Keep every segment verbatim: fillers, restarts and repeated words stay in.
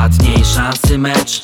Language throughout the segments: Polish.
ostatniej szansy mecz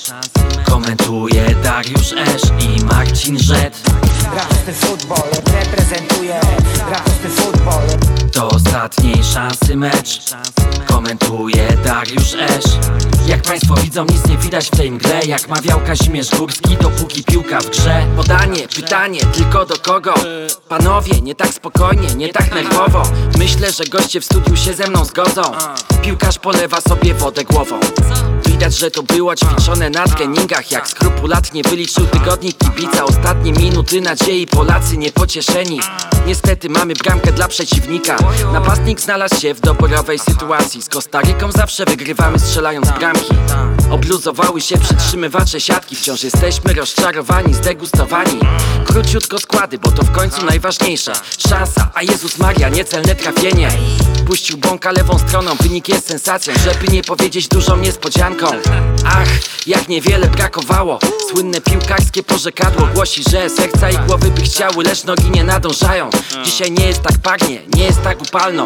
komentuje Dariusz Esz i Marcin Rzet. Rasty futbol reprezentuje, rasty futbol. Do ostatniej szansy mecz komentuje Dariusz Esz. Jak państwo widzą, nic nie widać w tej mgle. Jak mawiał Kazimierz Górski, dopóki piłka w grze. Podanie, pytanie, tylko do kogo? Panowie, nie tak spokojnie, nie tak nerwowo. Myślę, że goście w studiu się ze mną zgodzą. Piłkarz polewa sobie wodę głową. Widać, że to było ćwiczone na treningach. Jak skrupulatnie wyliczył tygodnik kibica. Ostatnie minuty nadziei, Polacy niepocieszeni. Niestety mamy bramkę dla przeciwnika. Napastnik znalazł się w doborowej sytuacji. Z Kostaryką zawsze wygrywamy, strzelając bramki. Obluzowały się przytrzymywacze siatki. Wciąż jesteśmy rozczarowani, zdegustowani. Króciutko składy, bo to w końcu najważniejsze. Szansa, a Jezus Maria, niecelne trafienie. Puścił bąka lewą stroną, wynik jest sensacją. Żeby nie powiedzieć dużą niespodzianką. Ach, jak niewiele brakowało. Słynne piłkarskie porzekadło głosi, że serca i głowy by chciały, lecz nogi nie nadążają. Dzisiaj nie jest tak parnie, nie jest tak upalno.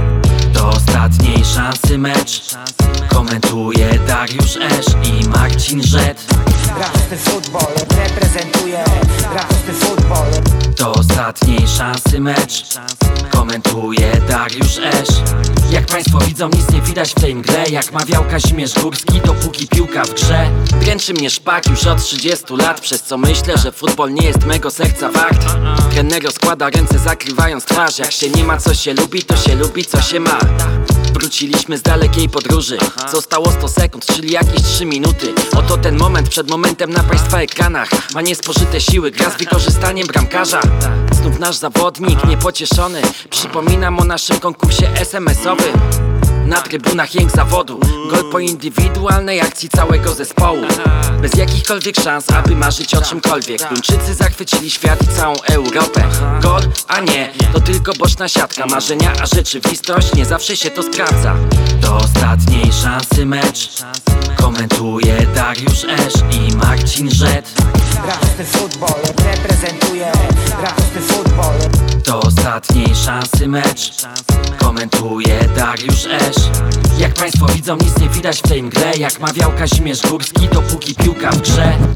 Do ostatniej szansy mecz komentuje Dariusz Esz i Marcin Rzet. Rasty futbol reprezentuje, rasty futbol. Do ostatniej szansy mecz komentuje Dariusz Esz. Jak państwo widzą, nic nie widać w tej mgle. Jak mawiał Kazimierz Górski, dopóki piłka w grze. Dręczy mnie szpak już od trzydziestu lat, przez co myślę, że futbol nie jest mego serca wart. Trener rozkłada ręce, zakrywając twarz. Jak się nie ma co się lubi, to się lubi co się ma. Wróciliśmy z dalekiej podróży. Zostało sto sekund, czyli jakieś trzy minuty. Oto ten moment przed momentem na państwa ekranach. Ma niespożyte siły, gra z wykorzystaniem bramkarza. Znów nasz zawodnik niepocieszony. Przypominam o naszym konkursie es em esowym. Na trybunach jęk zawodu. Gol po indywidualnej akcji całego zespołu. Bez jakichkolwiek szans, aby marzyć o czymkolwiek. Duńczycy zachwycili świat i całą Europę. Gol, a nie, to tylko boczna siatka. Marzenia, a rzeczywistość nie zawsze się to sprawdza. Do ostatniej szansy mecz komentuje Dariusz Esz i Marcin Rzet. Rasty futbol reprezentuje, rasty futbol. Do ostatniej szansy mecz komentuje Dariusz Esz. Jak państwo widzą, nic nie widać w tej mgle. Jak mawiał Kazimierz Górski, dopóki piłka w grze.